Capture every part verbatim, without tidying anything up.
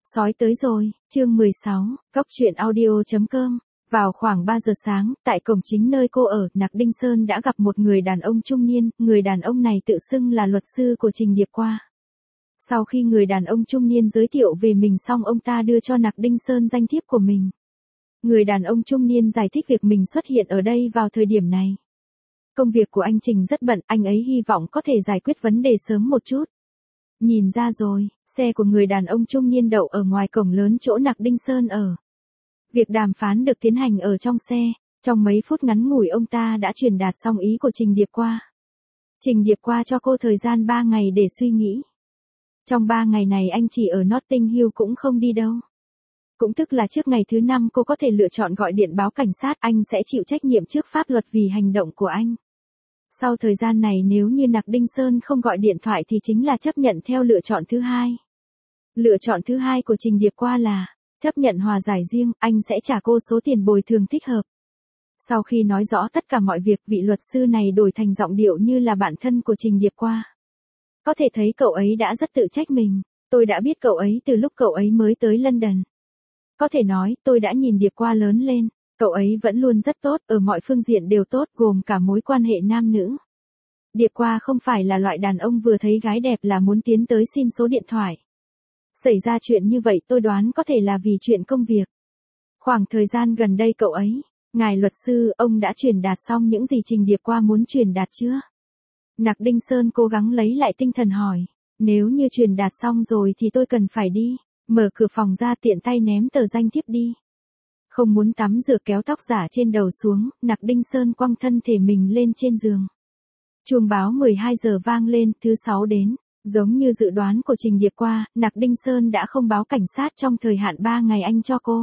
Sói tới rồi, chương mười sáu, Cóc truyện audio chấm com. Vào khoảng ba giờ sáng, tại cổng chính nơi cô ở, Nặc Đinh Sơn đã gặp một người đàn ông trung niên, người đàn ông này tự xưng là luật sư của Trình Điệp Qua. Sau khi người đàn ông trung niên giới thiệu về mình xong, ông ta đưa cho Nặc Đinh Sơn danh thiếp của mình. Người đàn ông trung niên giải thích việc mình xuất hiện ở đây vào thời điểm này. Công việc của anh Trình rất bận, anh ấy hy vọng có thể giải quyết vấn đề sớm một chút. Nhìn ra rồi, xe của người đàn ông trung niên đậu ở ngoài cổng lớn chỗ Nặc Đinh Sơn ở. Việc đàm phán được tiến hành ở trong xe, trong mấy phút ngắn ngủi ông ta đã truyền đạt xong ý của Trình Điệp Qua. Trình Điệp Qua cho cô thời gian ba ngày để suy nghĩ. Trong ba ngày này anh chỉ ở Notting Hill cũng không đi đâu. Cũng tức là trước ngày thứ năm cô có thể lựa chọn gọi điện báo cảnh sát, anh sẽ chịu trách nhiệm trước pháp luật vì hành động của anh. Sau thời gian này nếu như Nặc Đinh Sơn không gọi điện thoại thì chính là chấp nhận theo lựa chọn thứ hai. Lựa chọn thứ hai của Trình Điệp Qua là chấp nhận hòa giải riêng, anh sẽ trả cô số tiền bồi thường thích hợp. Sau khi nói rõ tất cả mọi việc, vị luật sư này đổi thành giọng điệu như là bạn thân của Trình Điệp Qua. Có thể thấy cậu ấy đã rất tự trách mình, tôi đã biết cậu ấy từ lúc cậu ấy mới tới London. Có thể nói, tôi đã nhìn Điệp Qua lớn lên, cậu ấy vẫn luôn rất tốt, ở mọi phương diện đều tốt, gồm cả mối quan hệ nam nữ. Điệp Qua không phải là loại đàn ông vừa thấy gái đẹp là muốn tiến tới xin số điện thoại. Xảy ra chuyện như vậy tôi đoán có thể là vì chuyện công việc. Khoảng thời gian gần đây cậu ấy, ngài luật sư, ông đã truyền đạt xong những gì Trình Điệp Qua muốn truyền đạt chưa? Nặc Đinh Sơn cố gắng lấy lại tinh thần hỏi, nếu như truyền đạt xong rồi thì tôi cần phải đi, mở cửa phòng ra tiện tay ném tờ danh thiếp đi. Không muốn tắm rửa kéo tóc giả trên đầu xuống, Nặc Đinh Sơn quăng thân thể mình lên trên giường. Chuông báo mười hai giờ vang lên, thứ sáu đến. Giống như dự đoán của Trình Điệp Qua, Nặc Đinh Sơn đã không báo cảnh sát trong thời hạn ba ngày anh cho cô.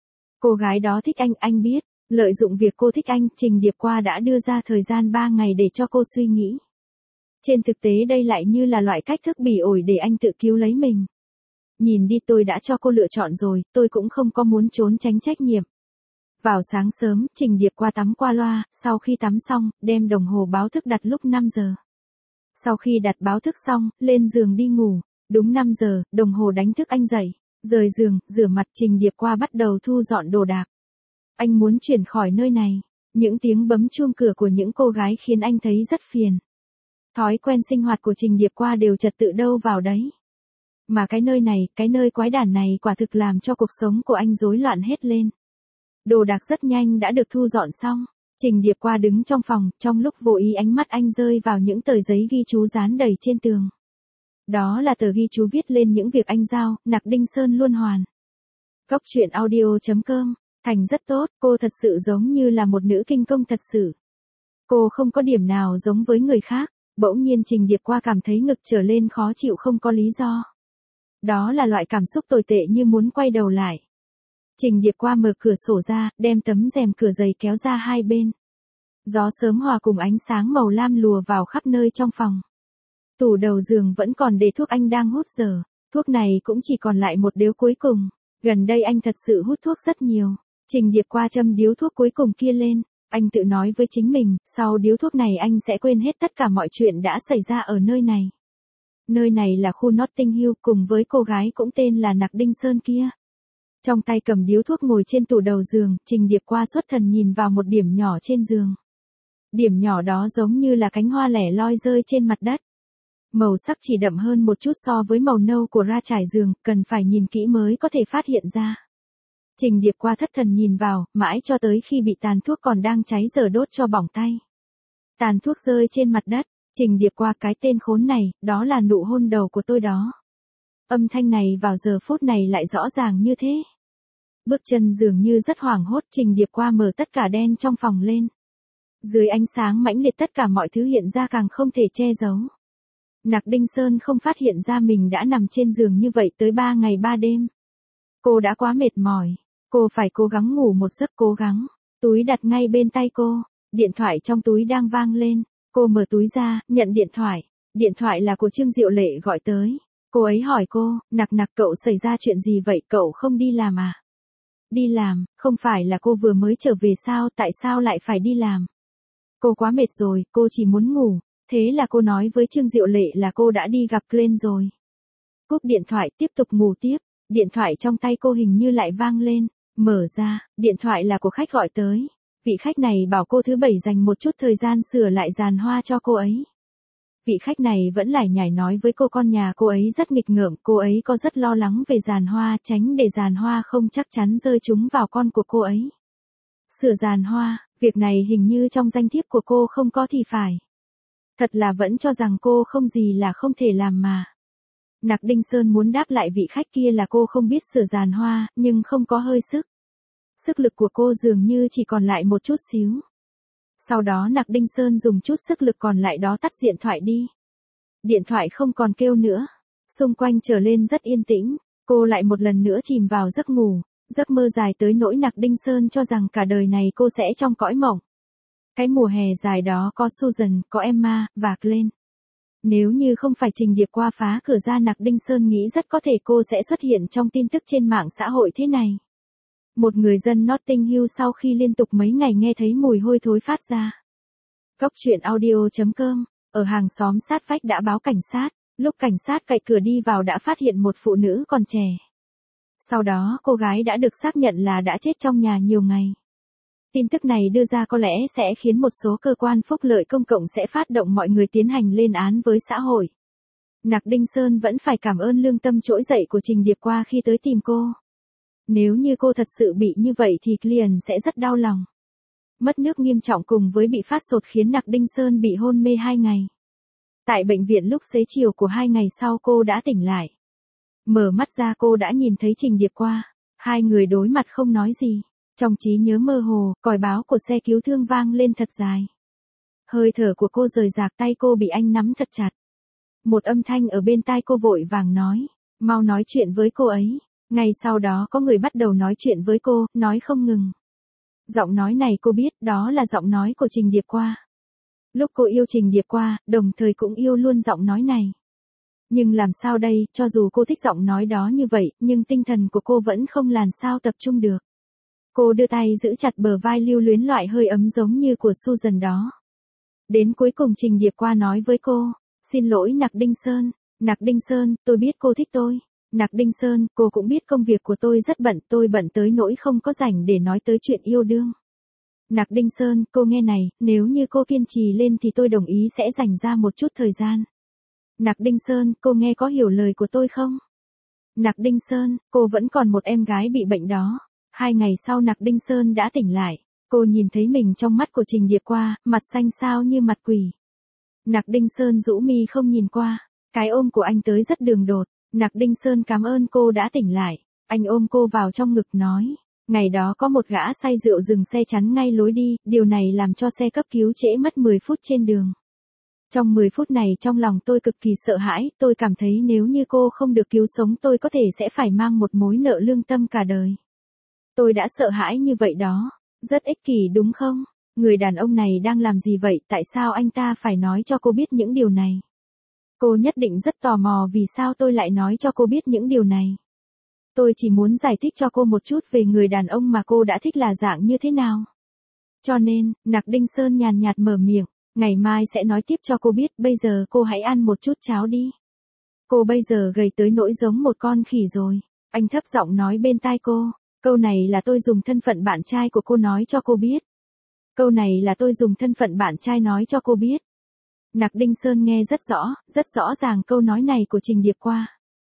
Cô gái đó thích anh, anh biết, lợi dụng việc cô thích anh, Trình Điệp Qua đã đưa ra thời gian ba ngày để cho cô suy nghĩ. Trên thực tế đây lại như là loại cách thức bỉ ổi để anh tự cứu lấy mình. Nhìn đi, tôi đã cho cô lựa chọn rồi, tôi cũng không có muốn trốn tránh trách nhiệm. Vào sáng sớm, Trình Điệp Qua tắm qua loa, sau khi tắm xong, đem đồng hồ báo thức đặt lúc năm giờ. Sau khi đặt báo thức xong, lên giường đi ngủ, đúng năm giờ, đồng hồ đánh thức anh dậy, rời giường, rửa mặt, Trình Điệp Qua bắt đầu thu dọn đồ đạc. Anh muốn chuyển khỏi nơi này, những tiếng bấm chuông cửa của những cô gái khiến anh thấy rất phiền. Thói quen sinh hoạt của Trình Điệp Qua đều trật tự đâu vào đấy. Mà cái nơi này, cái nơi quái đản này quả thực làm cho cuộc sống của anh rối loạn hết lên. Đồ đạc rất nhanh đã được thu dọn xong. Trình Điệp Qua đứng trong phòng, trong lúc vô ý ánh mắt anh rơi vào những tờ giấy ghi chú dán đầy trên tường. Đó là tờ ghi chú viết lên những việc anh giao, Nặc Đinh Sơn luôn hoàn. Cóc truyện audio chấm com, thành rất tốt, cô thật sự giống như là một nữ kinh công thật sự. Cô không có điểm nào giống với người khác, bỗng nhiên Trình Điệp Qua cảm thấy ngực trở lên khó chịu không có lý do. Đó là loại cảm xúc tồi tệ như muốn quay đầu lại. Trình Điệp Qua mở cửa sổ ra, đem tấm rèm cửa dày kéo ra hai bên. Gió sớm hòa cùng ánh sáng màu lam lùa vào khắp nơi trong phòng. Tủ đầu giường vẫn còn để thuốc anh đang hút giờ, thuốc này cũng chỉ còn lại một điếu cuối cùng. Gần đây anh thật sự hút thuốc rất nhiều. Trình Điệp Qua châm điếu thuốc cuối cùng kia lên, anh tự nói với chính mình, sau điếu thuốc này anh sẽ quên hết tất cả mọi chuyện đã xảy ra ở nơi này. Nơi này là khu Notting Hill cùng với cô gái cũng tên là Nặc Đinh Sơn kia. Trong tay cầm điếu thuốc ngồi trên tủ đầu giường, Trình Điệp Qua xuất thần nhìn vào một điểm nhỏ trên giường. Điểm nhỏ đó giống như là cánh hoa lẻ loi rơi trên mặt đất. Màu sắc chỉ đậm hơn một chút so với màu nâu của ra trải giường, cần phải nhìn kỹ mới có thể phát hiện ra. Trình Điệp Qua thất thần nhìn vào, mãi cho tới khi bị tàn thuốc còn đang cháy giờ đốt cho bỏng tay. Tàn thuốc rơi trên mặt đất, Trình Điệp Qua, cái tên khốn này, đó là nụ hôn đầu của tôi đó. Âm thanh này vào giờ phút này lại rõ ràng như thế. Bước chân dường như rất hoảng hốt, Trình Điệp Qua mở tất cả đen trong phòng lên. Dưới ánh sáng mãnh liệt tất cả mọi thứ hiện ra càng không thể che giấu. Nặc Đinh Sơn không phát hiện ra mình đã nằm trên giường như vậy tới ba ngày ba đêm. Cô đã quá mệt mỏi, cô phải cố gắng ngủ một giấc cố gắng. Túi đặt ngay bên tay cô, điện thoại trong túi đang vang lên. Cô mở túi ra, nhận điện thoại. Điện thoại là của Trương Diệu Lệ gọi tới. Cô ấy hỏi cô, Nặc Nặc, cậu xảy ra chuyện gì vậy, cậu không đi làm à? Đi làm, không phải là cô vừa mới trở về sao, tại sao lại phải đi làm? Cô quá mệt rồi, cô chỉ muốn ngủ. Thế là cô nói với Trương Diệu Lệ là cô đã đi gặp Glenn rồi. Cúp điện thoại, tiếp tục ngủ tiếp. Điện thoại trong tay cô hình như lại vang lên, mở ra, điện thoại là của khách gọi tới. Vị khách này bảo cô thứ bảy dành một chút thời gian sửa lại giàn hoa cho cô ấy. Vị khách này vẫn lải nhải nói với cô con nhà cô ấy rất nghịch ngợm, cô ấy có rất lo lắng về giàn hoa, tránh để giàn hoa không chắc chắn rơi trúng vào con của cô ấy. Sửa giàn hoa, việc này hình như trong danh thiếp của cô không có thì phải. Thật là vẫn cho rằng cô không gì là không thể làm mà. Nặc Đinh Sơn muốn đáp lại vị khách kia là cô không biết sửa giàn hoa, nhưng không có hơi sức. Sức lực của cô dường như chỉ còn lại một chút xíu. Sau đó Nặc Đinh Sơn dùng chút sức lực còn lại đó tắt điện thoại đi. Điện thoại không còn kêu nữa. Xung quanh trở lên rất yên tĩnh. Cô lại một lần nữa chìm vào giấc ngủ. Giấc mơ dài tới nỗi Nặc Đinh Sơn cho rằng cả đời này cô sẽ trong cõi mộng. Cái mùa hè dài đó có Susan, có Emma, và Glenn. Nếu như không phải Trình Điệp qua phá cửa ra, Nặc Đinh Sơn nghĩ rất có thể cô sẽ xuất hiện trong tin tức trên mạng xã hội thế này. Một người dân Notting Hill sau khi liên tục mấy ngày nghe thấy mùi hôi thối phát ra. Góc truyện audio chấm com, ở hàng xóm sát vách đã báo cảnh sát, lúc cảnh sát cậy cửa đi vào đã phát hiện một phụ nữ còn trẻ. Sau đó cô gái đã được xác nhận là đã chết trong nhà nhiều ngày. Tin tức này đưa ra có lẽ sẽ khiến một số cơ quan phúc lợi công cộng sẽ phát động mọi người tiến hành lên án với xã hội. Nặc Đinh Sơn vẫn phải cảm ơn lương tâm trỗi dậy của Trình Điệp qua khi tới tìm cô. Nếu như cô thật sự bị như vậy thì Glenn sẽ rất đau lòng. Mất nước nghiêm trọng cùng với bị phát sốt khiến Nặc Đinh Sơn bị hôn mê hai ngày. Tại bệnh viện lúc xế chiều của hai ngày sau cô đã tỉnh lại. Mở mắt ra cô đã nhìn thấy Trình Điệp qua. Hai người đối mặt không nói gì. Trong trí nhớ mơ hồ, còi báo của xe cứu thương vang lên thật dài. Hơi thở của cô rời rạc, tay cô bị anh nắm thật chặt. Một âm thanh ở bên tai cô vội vàng nói, mau nói chuyện với cô ấy. Ngay sau đó có người bắt đầu nói chuyện với cô, nói không ngừng. Giọng nói này cô biết, đó là giọng nói của Trình Điệp qua. Lúc cô yêu Trình Điệp qua, đồng thời cũng yêu luôn giọng nói này. Nhưng làm sao đây, cho dù cô thích giọng nói đó như vậy, nhưng tinh thần của cô vẫn không làm sao tập trung được. Cô đưa tay giữ chặt bờ vai lưu luyến loại hơi ấm giống như của Susan đó. Đến cuối cùng Trình Điệp qua nói với cô, xin lỗi Nặc Đinh Sơn, Nặc Đinh Sơn, tôi biết cô thích tôi. Nặc Đinh Sơn, cô cũng biết công việc của tôi rất bận, tôi bận tới nỗi không có rảnh để nói tới chuyện yêu đương. Nặc Đinh Sơn, cô nghe này, nếu như cô kiên trì lên thì tôi đồng ý sẽ dành ra một chút thời gian. Nặc Đinh Sơn, cô nghe có hiểu lời của tôi không? Nặc Đinh Sơn, cô vẫn còn một em gái bị bệnh đó. Hai ngày sau Nặc Đinh Sơn đã tỉnh lại. Cô nhìn thấy mình trong mắt của Trình Điệp qua, mặt xanh xao như mặt quỷ. Nặc Đinh Sơn rũ mi không nhìn qua. Cái ôm của anh tới rất đường đột. Nặc Đinh Sơn cảm ơn cô đã tỉnh lại. Anh ôm cô vào trong ngực nói. Ngày đó có một gã say rượu dừng xe chắn ngay lối đi. Điều này làm cho xe cấp cứu trễ mất mười phút trên đường. Trong mười phút này trong lòng tôi cực kỳ sợ hãi. Tôi cảm thấy nếu như cô không được cứu sống tôi có thể sẽ phải mang một mối nợ lương tâm cả đời. Tôi đã sợ hãi như vậy đó. Rất ích kỷ đúng không? Người đàn ông này đang làm gì vậy? Tại sao anh ta phải nói cho cô biết những điều này? Cô nhất định rất tò mò vì sao tôi lại nói cho cô biết những điều này. Tôi chỉ muốn giải thích cho cô một chút về người đàn ông mà cô đã thích là dạng như thế nào. Cho nên, Nặc Đinh Sơn nhàn nhạt mở miệng, ngày mai sẽ nói tiếp cho cô biết, bây giờ cô hãy ăn một chút cháo đi. Cô bây giờ gầy tới nỗi giống một con khỉ rồi. Anh thấp giọng nói bên tai cô, câu này là tôi dùng thân phận bạn trai của cô nói cho cô biết. Câu này là tôi dùng thân phận bạn trai nói cho cô biết. Nặc Đinh Sơn nghe rất rõ, rất rõ ràng câu nói này của Trình Điệp qua.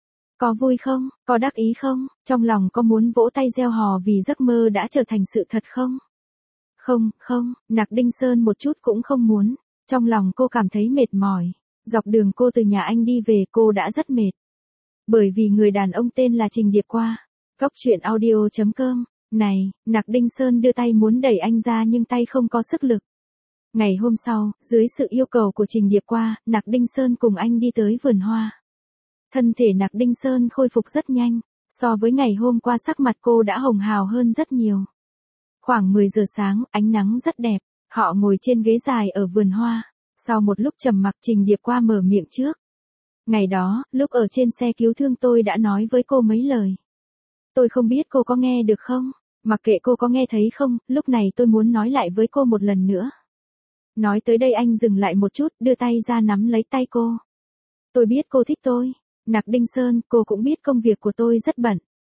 Có vui không, có đắc ý không, trong lòng có muốn vỗ tay reo hò vì giấc mơ đã trở thành sự thật không? Không, không, Nặc Đinh Sơn một chút cũng không muốn. Trong lòng cô cảm thấy mệt mỏi. Dọc đường cô từ nhà anh đi về cô đã rất mệt. Bởi vì người đàn ông tên là Trình Điệp qua. Góc truyện audio chấm com. Này, Nặc Đinh Sơn đưa tay muốn đẩy anh ra nhưng tay không có sức lực. Ngày hôm sau, dưới sự yêu cầu của Trình Điệp qua, Nặc Đinh Sơn cùng anh đi tới vườn hoa. Thân thể Nặc Đinh Sơn khôi phục rất nhanh. So với ngày hôm qua sắc mặt cô đã hồng hào hơn rất nhiều. Khoảng mười giờ sáng, ánh nắng rất đẹp. Họ ngồi trên ghế dài ở vườn hoa. Sau một lúc trầm mặc Trình Điệp qua mở miệng trước. Ngày đó, lúc ở trên xe cứu thương tôi đã nói với cô mấy lời. Tôi không biết cô có nghe được không? Mặc kệ cô có nghe thấy không, lúc này tôi muốn nói lại với cô một lần nữa. Nói tới đây anh dừng lại một chút, đưa tay ra nắm lấy tay cô. Tôi biết cô thích tôi. Nặc Đinh Sơn, cô cũng biết công việc của tôi rất bận.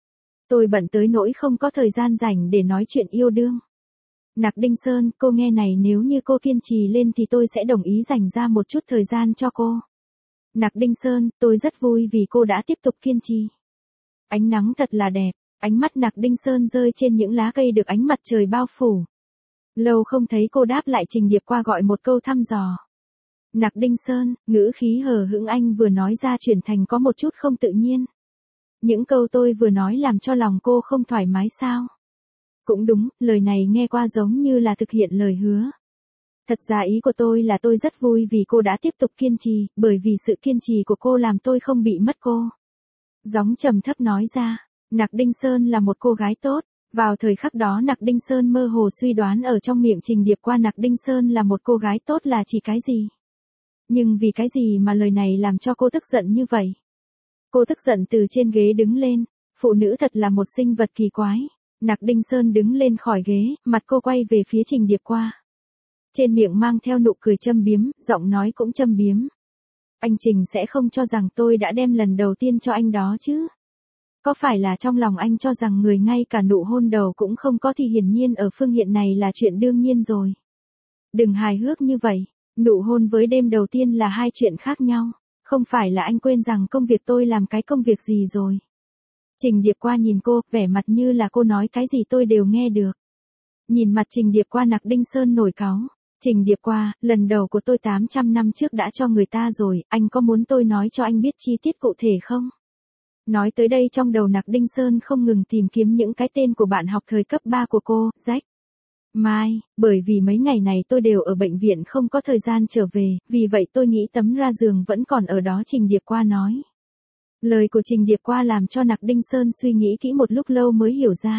Tôi bận tới nỗi không có thời gian rảnh để nói chuyện yêu đương. Nặc Đinh Sơn, cô nghe này, nếu như cô kiên trì lên thì tôi sẽ đồng ý dành ra một chút thời gian cho cô. Nặc Đinh Sơn, tôi rất vui vì cô đã tiếp tục kiên trì. Ánh nắng thật là đẹp, ánh mắt Nặc Đinh Sơn rơi trên những lá cây được ánh mặt trời bao phủ. Lâu không thấy cô đáp lại, Trình Điệp qua gọi một câu thăm dò. Nặc Đinh Sơn, ngữ khí hờ hững anh vừa nói ra chuyển thành có một chút không tự nhiên. Những câu tôi vừa nói làm cho lòng cô không thoải mái sao? Cũng đúng, lời này nghe qua giống như là thực hiện lời hứa. Thật ra ý của tôi là tôi rất vui vì cô đã tiếp tục kiên trì, bởi vì sự kiên trì của cô làm tôi không bị mất cô. Gióng trầm thấp nói ra, Nặc Đinh Sơn là một cô gái tốt. Vào thời khắc đó Nặc Đinh Sơn mơ hồ suy đoán ở trong miệng Trình Điệp qua Nặc Đinh Sơn là một cô gái tốt là chỉ cái gì. Nhưng vì cái gì mà lời này làm cho cô tức giận như vậy? Cô tức giận từ trên ghế đứng lên, phụ nữ thật là một sinh vật kỳ quái. Nặc Đinh Sơn đứng lên khỏi ghế, mặt cô quay về phía Trình Điệp qua. Trên miệng mang theo nụ cười châm biếm, giọng nói cũng châm biếm. Anh Trình sẽ không cho rằng tôi đã đem lần đầu tiên cho anh đó chứ? Có phải là trong lòng anh cho rằng người ngay cả nụ hôn đầu cũng không có thì hiển nhiên ở phương diện này là chuyện đương nhiên rồi. Đừng hài hước như vậy, nụ hôn với đêm đầu tiên là hai chuyện khác nhau. Không phải là anh quên rằng công việc tôi làm cái công việc gì rồi. Trình Điệp qua nhìn cô, vẻ mặt như là cô nói cái gì tôi đều nghe được. Nhìn mặt Trình Điệp qua Nặc Đinh Sơn nổi cáu. Trình Điệp qua, lần đầu của tôi tám trăm năm trước đã cho người ta rồi, anh có muốn tôi nói cho anh biết chi tiết cụ thể không? Nói tới đây trong đầu Nặc Đinh Sơn không ngừng tìm kiếm những cái tên của bạn học thời cấp ba của cô, Jack. Mai, bởi vì mấy ngày này tôi đều ở bệnh viện không có thời gian trở về, vì vậy tôi nghĩ tấm ra giường vẫn còn ở đó, Trình Điệp qua nói. Lời của Trình Điệp qua làm cho Nặc Đinh Sơn suy nghĩ kỹ một lúc lâu mới hiểu ra.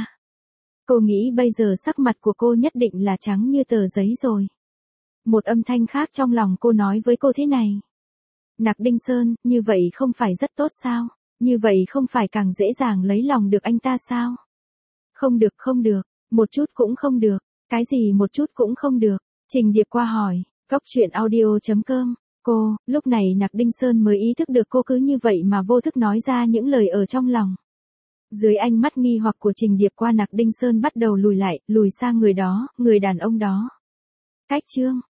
Cô nghĩ bây giờ sắc mặt của cô nhất định là trắng như tờ giấy rồi. Một âm thanh khác trong lòng cô nói với cô thế này. Nặc Đinh Sơn, như vậy không phải rất tốt sao? Như vậy không phải càng dễ dàng lấy lòng được anh ta sao? Không được, không được, một chút cũng không được. Cái gì một chút cũng không được? Trình Điệp qua hỏi. Góc truyện audio chấm com. Cô, lúc này Nặc Đinh Sơn mới ý thức được cô cứ như vậy mà vô thức nói ra những lời ở trong lòng. Dưới ánh mắt nghi hoặc của Trình Điệp qua Nặc Đinh Sơn bắt đầu lùi lại, lùi sang người đó, người đàn ông đó. Cách chương.